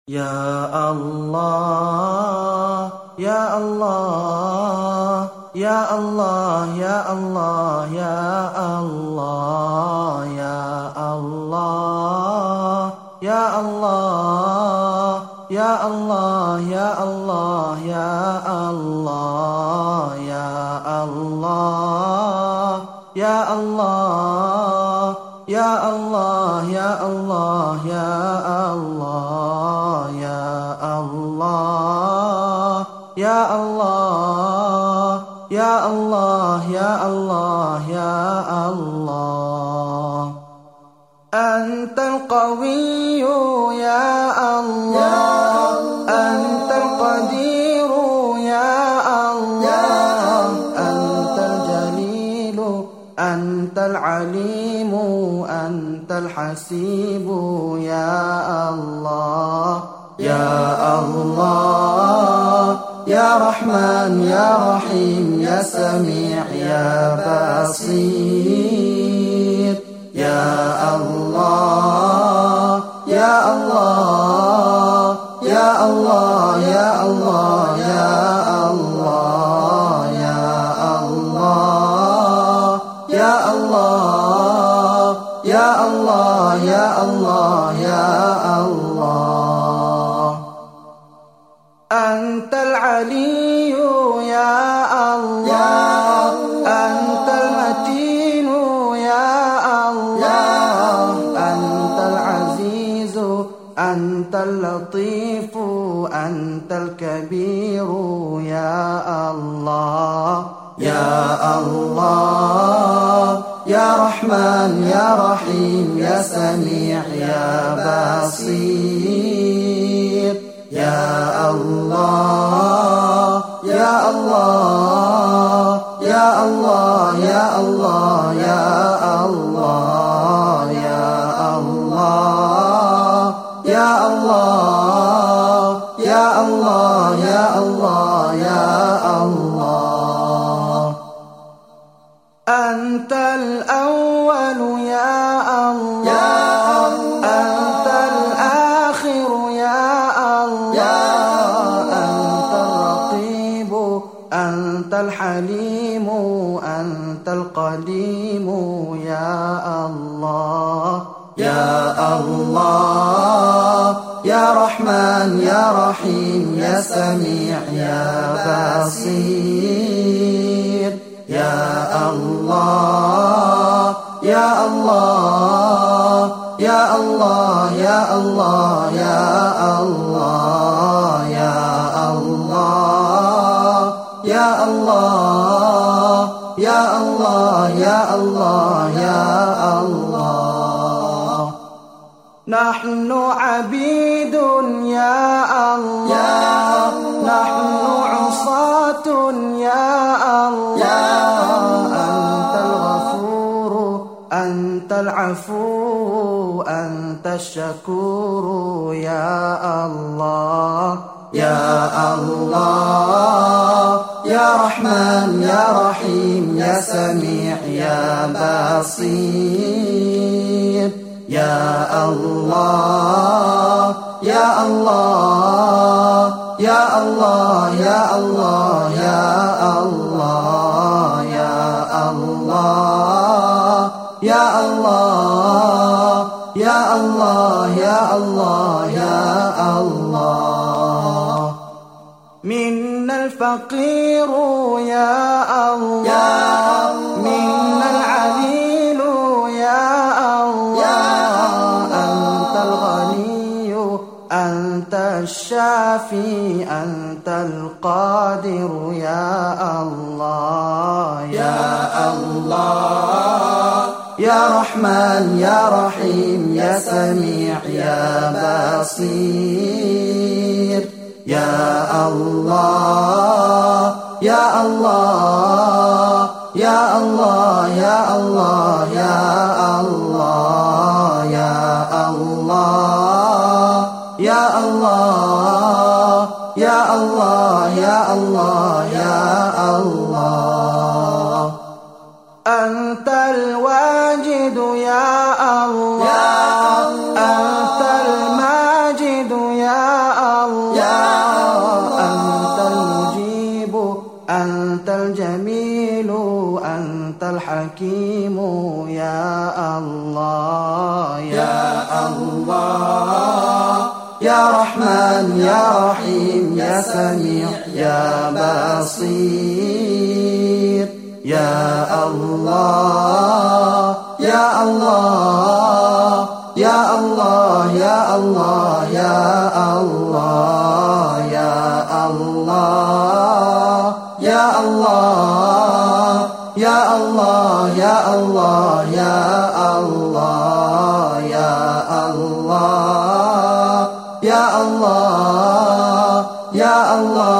Ya Allah, Ya Allah, Ya Allah, Ya Allah, Ya Allah, Ya Allah, Ya Allah, Ya Allah, Ya Allah, Ya Allah, Ya Allah, Ya Allah, Ya Allah, Ya Allah, Ya Allah, Ya Allah, Ya Allah, Ya Allah, Ya Allah, Ya Allah. أنت القوي يا الله، أنت القدير يا الله، أنت الجليل، أنت العليم، أنت الحسيب يا الله، يا الله، يا رحمن يا رحيم يا سميع يا بصير، يا الله، يا الله، يا الله، يا الله، يا الله، يا الله، يا الله، يا الله، يا الله، يا الله. أنت العلي يا الله، أنت المتين يا الله، أنت العزيز، أنت اللطيف، أنت الكبير يا الله، يا الله، يا رحمن يا رحيم يا سميع يا بصير، يا الله، يا الله، يا الله، يا الله، يا الله، يا الله، يا الله، يا الله، يا الله، يا الله. أنت الأول يا الله، أنت الآخر يا الله، أنت الرقيب، أنت الحليم، أنت القديم يا الله، يا الله، يا رحمن يا رحيم يا سميع يا بصير، يا الله، يا الله، يا الله، يا الله، يا الله، يا الله، يا الله، يا الله، يا الله، يا الله. نحن عبيد يا الله، نحن عصاة يا الله، أنت الغفور، أنت العفو، أنت الشكور يا الله، يا الله، يا رحمن يا رحيم يا سميع يا بصير، يا الله، يا الله، يا الله، يا الله، يا الله، يا الله، يا الله، يا الله، يا الله، يا الله. منا الفقير يا الله، منا العليل يا الله، أنت الغني، أنت الشافي، أنت القادر يا الله، يا الله، يا رحمن يا رحيم يا سميع يا بصير، يا الله، يا الله، يا الله، يا الله، يا الله، يا الله، يا الله، يا الله، يا الله، يا الله. أنت الواجد يا الله، أنت الماجد يا حكيم يا الله يا الله يا رحمن يا رحيم يا سميع يا بصير يا الله يا الله يا الله يا الله يا الله يا الله يا الله يا الله يا الله يا الله يا الله يا الله يا الله